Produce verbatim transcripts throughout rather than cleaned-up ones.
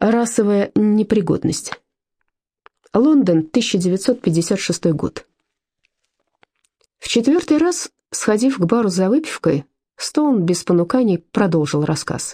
Расовая непригодность. Лондон, тысяча девятьсот пятьдесят шестой год. В четвертый раз, сходив к бару за выпивкой, Стоун без понуканий продолжил рассказ.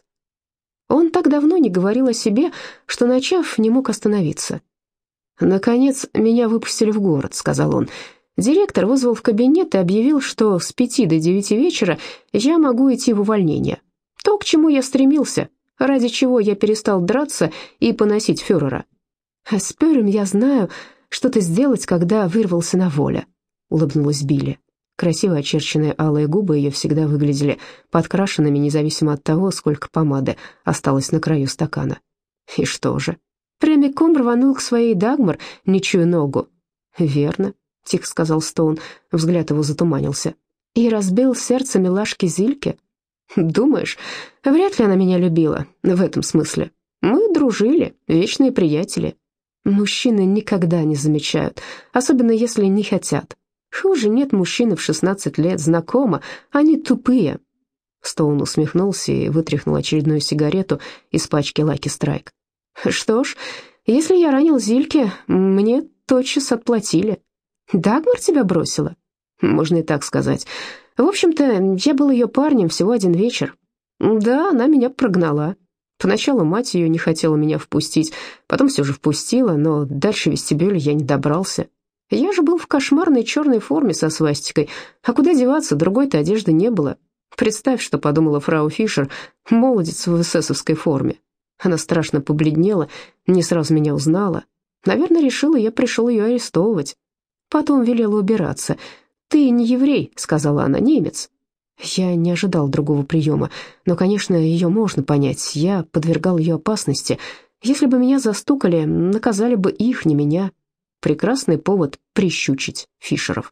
Он так давно не говорил о себе, что, начав, не мог остановиться. «Наконец, меня выпустили в город», — сказал он. «Директор вызвал в кабинет и объявил, что с пяти до девяти вечера я могу идти в увольнение. То, к чему я стремился, ради чего я перестал драться и поносить фюрера. А с Пёром я знаю, что ты сделать, когда вырвался на волю», — улыбнулась Билли. Красиво очерченные алые губы ее всегда выглядели подкрашенными, независимо от того, сколько помады осталось на краю стакана. «И что же?» «Прямиком рванул к своей Дагмар, ничью ногу». «Верно», — тихо сказал Стоун, взгляд его затуманился. «И разбил сердце милашки Зильке». «Думаешь, вряд ли она меня любила в этом смысле. Мы дружили, вечные приятели. Мужчины никогда не замечают, особенно если не хотят. Хуже нет мужчины в шестнадцать лет, знакомо, они тупые». Стоун усмехнулся и вытряхнул очередную сигарету из пачки Lucky Strike. «Что ж, если я ранил Зильке, мне тотчас отплатили. Дагмар тебя бросила?» «Можно и так сказать. В общем-то, я был ее парнем всего один вечер. Да, она меня прогнала. Поначалу мать ее не хотела меня впустить, потом все же впустила, но дальше вестибюля я не добрался. Я же был в кошмарной черной форме со свастикой, а куда деваться, другой-то одежды не было. Представь, что подумала фрау Фишер, молодец в эсэсовской форме. Она страшно побледнела, не сразу меня узнала. Наверное, решила, я пришел ее арестовывать. Потом велела убираться. «Ты не еврей», — сказала она, — «немец». Я не ожидал другого приема, но, конечно, ее можно понять. Я подвергал ее опасности. Если бы меня застукали, наказали бы их, не меня. Прекрасный повод прищучить Фишеров.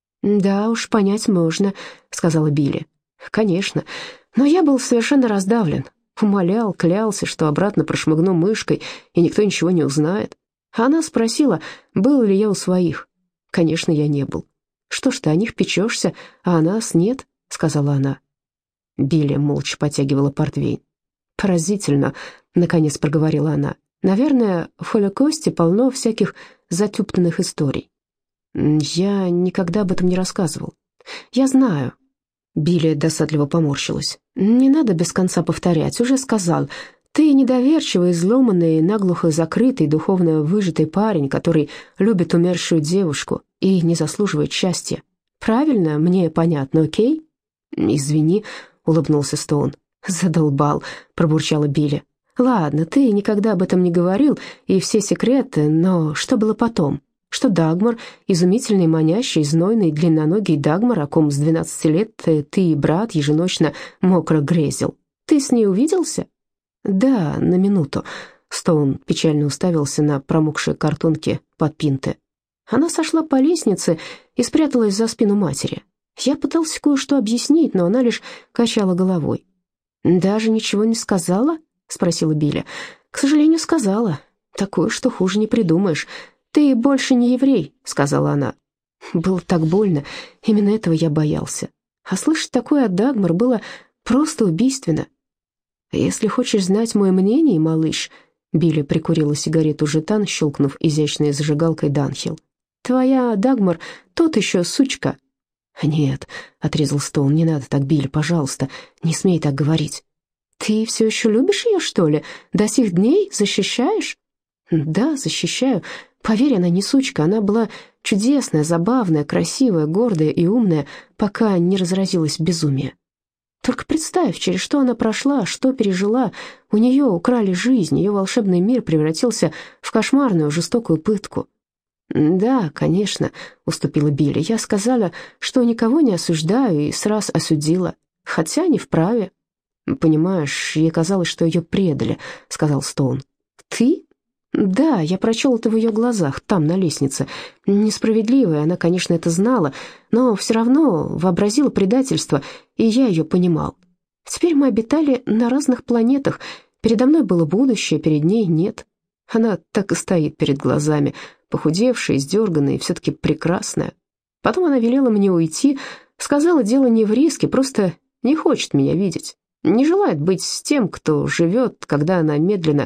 «Да уж, понять можно», — сказала Билли. «Конечно, но я был совершенно раздавлен. Умолял, клялся, что обратно прошмыгну мышкой, и никто ничего не узнает. А она спросила, был ли я у своих. Конечно, я не был. Что ж ты о них печешься, а о нас нет?» — сказала она. Билли молча потягивала портвейн. «Поразительно», — наконец проговорила она. «Наверное, в Холокосте полно всяких затюптанных историй. Я никогда об этом не рассказывал. Я знаю». Билли досадливо поморщилась. «Не надо без конца повторять, уже сказал. Ты недоверчивый, изломанный, наглухо закрытый, духовно выжатый парень, который любит умершую девушку и не заслуживает счастья. Правильно? Мне понятно, окей?» «Извини», — улыбнулся Стоун. «Задолбал», — пробурчала Билли. «Ладно, ты никогда об этом не говорил, и все секреты, но что было потом? Что Дагмар, изумительный, манящий, знойный, длинноногий Дагмар, о ком с двенадцати лет ты и брат еженочно мокро грезил. Ты с ней увиделся?» «Да, на минуту». Стоун печально уставился на промокшие картонки под пинты. Она сошла по лестнице и спряталась за спину матери. Я пытался кое-что объяснить, но она лишь качала головой. «Даже ничего не сказала?» — спросила Билли. «К сожалению, сказала. Такое, что хуже не придумаешь. Ты больше не еврей», — сказала она. Было так больно, именно этого я боялся. А слышать такое от Дагмар было просто убийственно. «Если хочешь знать мое мнение, малыш», — Билли прикурила сигарету жетан, щелкнув изящной зажигалкой Данхил. «Твоя Дагмар тот еще сучка». «Нет», — отрезал Стоун, — «не надо так, Билли, пожалуйста, не смей так говорить». «Ты все еще любишь ее, что ли? До сих дней защищаешь?» «Да, защищаю. Поверь, она не сучка, она была чудесная, забавная, красивая, гордая и умная, пока не разразилась безумие. Только представь, через что она прошла, что пережила. У нее украли жизнь, ее волшебный мир превратился в кошмарную, жестокую пытку». «Да, конечно», — уступила Билли. «Я сказала, что никого не осуждаю, и сразу осудила, хотя не вправе». «Понимаешь, ей казалось, что ее предали», — сказал Стоун. «Ты?» «Да, я прочел это в ее глазах, там, на лестнице. Несправедливо, и она, конечно, это знала, но все равно вообразила предательство, и я ее понимал. Теперь мы обитали на разных планетах. Передо мной было будущее, перед ней нет. Она так и стоит перед глазами, похудевшая, издерганная и все-таки прекрасная. Потом она велела мне уйти, сказала, дело не в риске, просто не хочет меня видеть. Не желает быть с тем, кто живет, когда она медленно,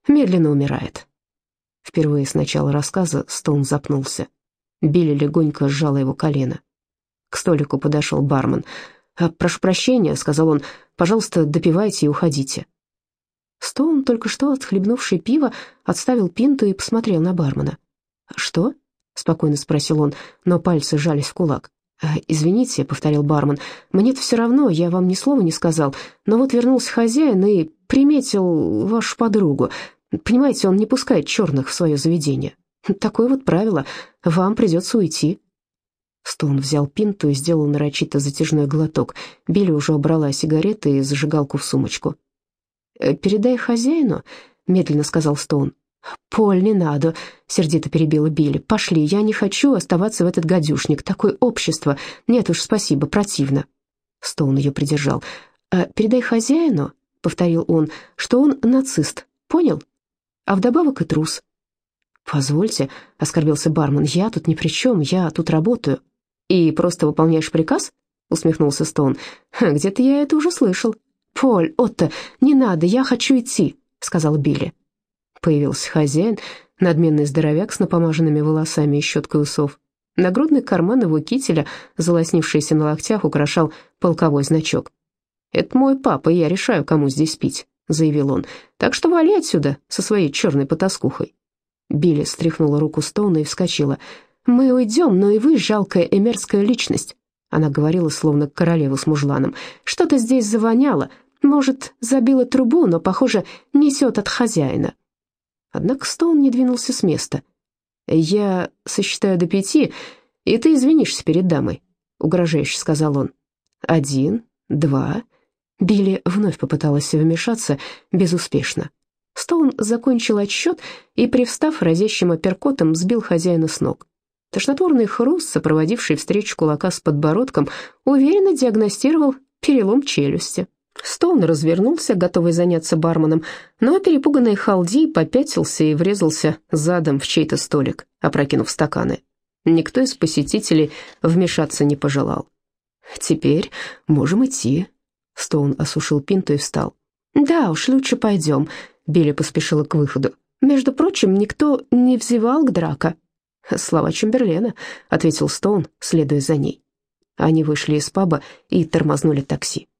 медленно умирает». Впервые с начала рассказа Стоун запнулся. Билли легонько сжала его колено. К столику подошел бармен. «А, прошу прощения», — сказал он, — «пожалуйста, допивайте и уходите». Стоун, только что отхлебнувший пиво, отставил пинту и посмотрел на бармена. «Что?» — спокойно спросил он, но пальцы сжались в кулак. «Извините», — повторил бармен, — «мне-то все равно, я вам ни слова не сказал, но вот вернулся хозяин и приметил вашу подругу. Понимаете, он не пускает черных в свое заведение. Такое вот правило, вам придется уйти». Стоун взял пинту и сделал нарочито затяжной глоток. Билли уже убрала сигареты и зажигалку в сумочку. «Передай хозяину», — медленно сказал Стоун. «Поль, не надо», — сердито перебила Билли. «Пошли, я не хочу оставаться в этот гадюшник. Такое общество. Нет уж, спасибо, противно». Стоун ее придержал. «Передай хозяину», — повторил он, — «что он нацист. Понял? А вдобавок и трус». «Позвольте», — оскорбился бармен, — «я тут ни при чем, я тут работаю». «И просто выполняешь приказ?» — усмехнулся Стоун. «Где-то я это уже слышал». «Поль, Отто, не надо, я хочу идти», — сказал Билли. Появился хозяин, надменный здоровяк с напомаженными волосами и щеткой усов. Нагрудный карман его кителя, залоснившийся на локтях, украшал полковой значок. «Это мой папа, и я решаю, кому здесь пить», — заявил он. «Так что вали отсюда со своей черной потаскухой». Билли стряхнула руку Стоуна и вскочила. «Мы уйдем, но и вы жалкая и мерзкая личность». Она говорила, словно королева с мужланом. «Что-то здесь завоняло. Может, забила трубу, но, похоже, несет от хозяина». Однако Стоун не двинулся с места. «Я сосчитаю до пяти, и ты извинишься перед дамой», — угрожающе сказал он. «Один, два...» Билли вновь попыталась вмешаться, безуспешно. Стоун закончил отсчет и, привстав разящим апперкотом, сбил хозяина с ног. Тошнотворный хруст, сопроводивший встречу кулака с подбородком, уверенно диагностировал перелом челюсти. Стоун развернулся, готовый заняться барменом, но перепуганный Халди попятился и врезался задом в чей-то столик, опрокинув стаканы. Никто из посетителей вмешаться не пожелал. «Теперь можем идти». Стоун осушил пинту и встал. «Да уж, лучше пойдем», — Билли поспешила к выходу. «Между прочим, никто не взывал к драка». «Слова Чемберлена», — ответил Стоун, следуя за ней. Они вышли из паба и тормознули такси.